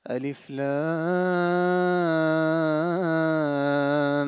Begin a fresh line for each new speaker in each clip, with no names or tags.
ألف لام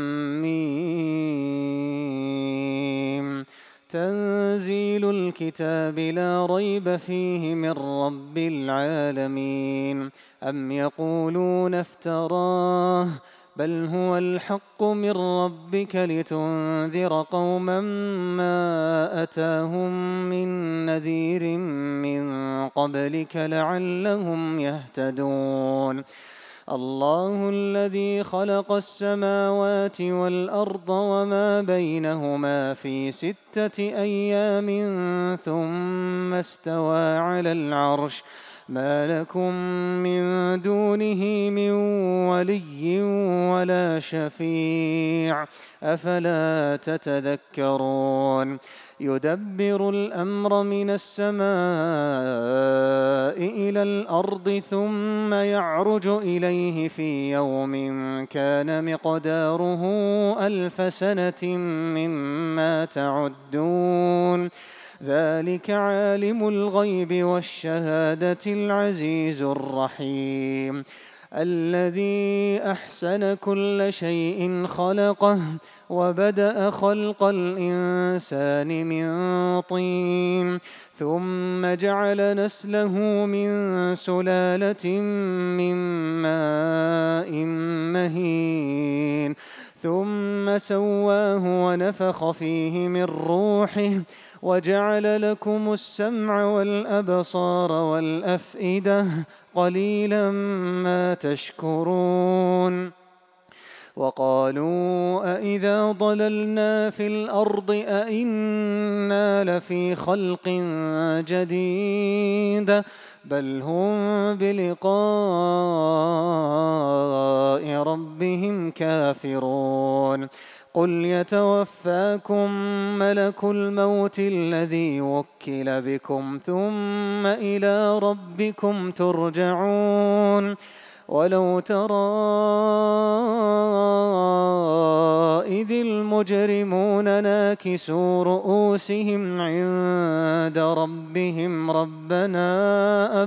ميم. تنزيل الكتاب لا ريب فيه من رب العالمين. أم يقولون افتراه بل هو الحق من ربك لتنذر قوما ما أتاهم من نذير من قبلك لعلهم يهتدون. الله الذي خلق السماوات والأرض وما بينهما في 6 أيام ثم استوى على العرش. ما لكم من دونه من ولي ولا شفيع أفلا تتذكرون. يدبر الأمر من السماء إلى الأرض ثم يعرج إليه في يوم كان مقداره 1000 سنة مما تعدون. ذلك عالم الغيب والشهادة العزيز الرحيم. الذي أحسن كل شيء خلقه وبدأ خلق الإنسان من طين ثم جعل نسله من سلالة من ماء مهين ثم سواه ونفخ فيه من روحه وجعل لكم السمع والأبصار والأفئدة قليلا ما تشكرون. وقالوا أإذا ضللنا في الأرض أإنا لفي خلق جديد بل هم بلقاء ربهم كافرون. قل يتوفاكم ملك الموت الذي وكل بكم ثم إلى ربكم ترجعون. ولو ترى إذ المجرمون ناكسوا رؤوسهم عند ربهم ربنا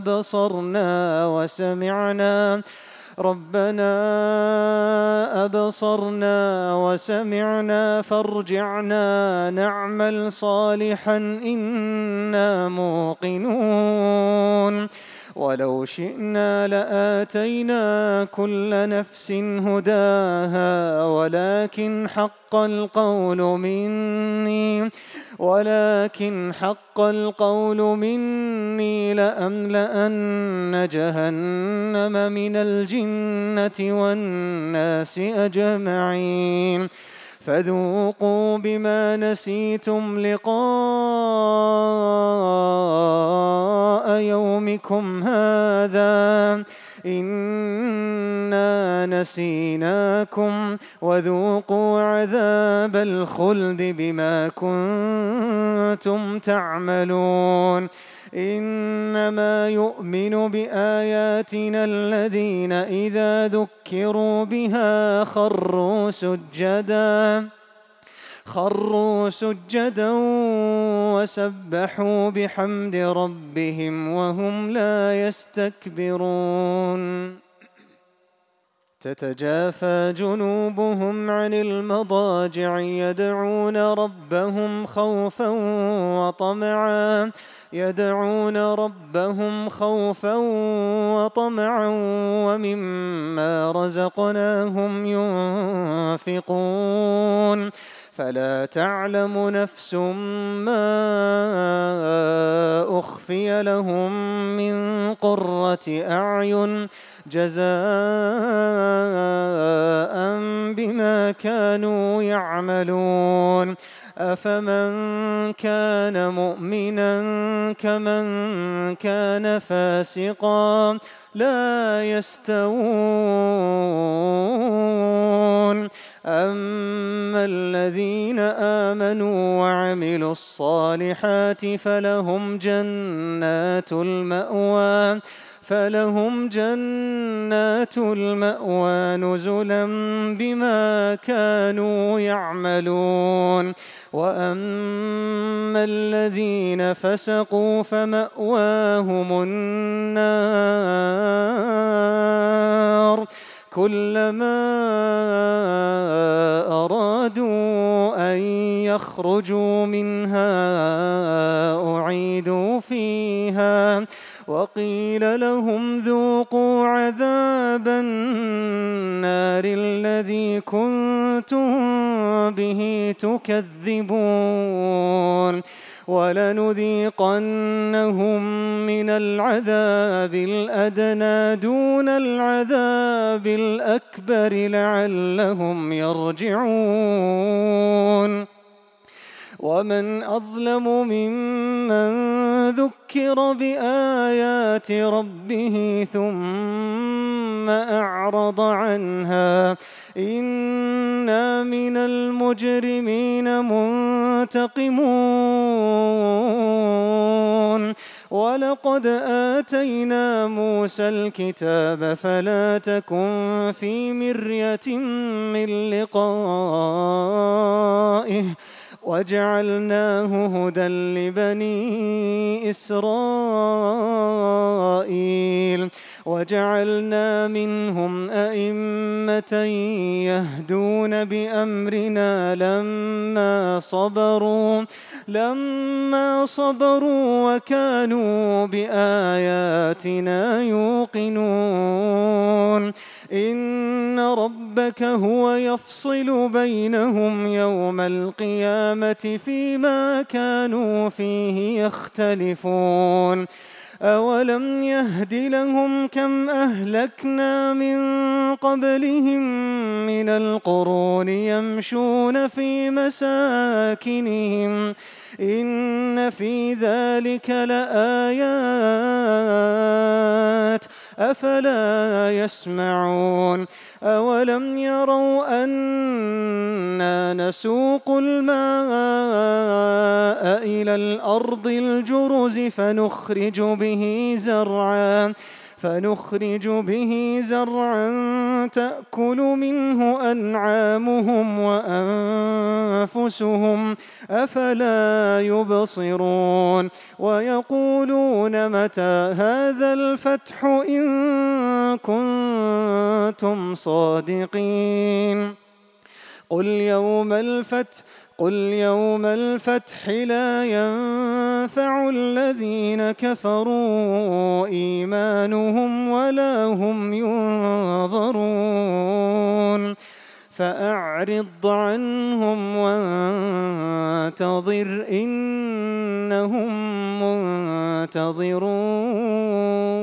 أبصرنا وسمعنا فارجعنا نعمل صالحا إنا موقنون. ولو شئنا لآتينا كل نفس هداها ولكن حق القول مني لأملأن جهنم من الجنة والناس أجمعين. فذوقوا بما نسيتم لقاء يومكم هذا إنا نسيناكم وذوقوا عذاب الخلد بما كنتم تعملون. إنما يؤمن بآياتنا الذين إذا ذكروا بها خروا سجدا وسبحوا بحمد ربهم وهم لا يستكبرون. تتجافى جنوبهم عن المضاجع يدعون ربهم خوفا ومما رزقناهم ينفقون. فلا تعلم نفس ما أخفي لهم من قرة أعين جزاء بما كانوا يعملون. أفمن كان مؤمنا كمن كان فاسقا لا يستوون. أما الذين آمنوا وعملوا الصالحات فلهم جنات المأوى نزلا بما كانوا يعملون. وأما الذين فسقوا فمأواهم النار كلما أرادوا أن يخرجوا منها أعيدوا فيها وقيل لهم ذوقوا عذاب النار الذي كنتم به تكذبون ولنذيقنهم من العذاب الأدنى دون العذاب الأكبر لعلهم يرجعون ومن أظلم ممن ذكر بآيات ربه ثم أعرض عنها إنا من المجرمين منتقمون ولقد آتينا موسى الكتاب فلا تكن في مرية من لقائه وجعلناه هدى لبني إسرائيل وجعلنا منهم أئمة يهدون بأمرنا لما صبروا وكانوا بآياتنا يوقنون إن ربك هو يفصل بينهم يوم القيامة فيما كانوا فيه يختلفون أولم يهد لهم كم أهلكنا من قبلهم من القرون يمشون في مساكنهم إن في ذلك لآيات أفلا يسمعون أولم يروا أنا نسوق الماء إلى الأرض الجرز فنخرج به زرعا تأكل منه أنعامهم وأنفسهم أفلا يبصرون ويقولون متى هذا الفتح إن كنتم صادقين قل يوم الفتح لا ينفع الذين كفروا إيمانهم ولا هم ينظرون فأعرض عنهم وانتظر إنهم منتظرون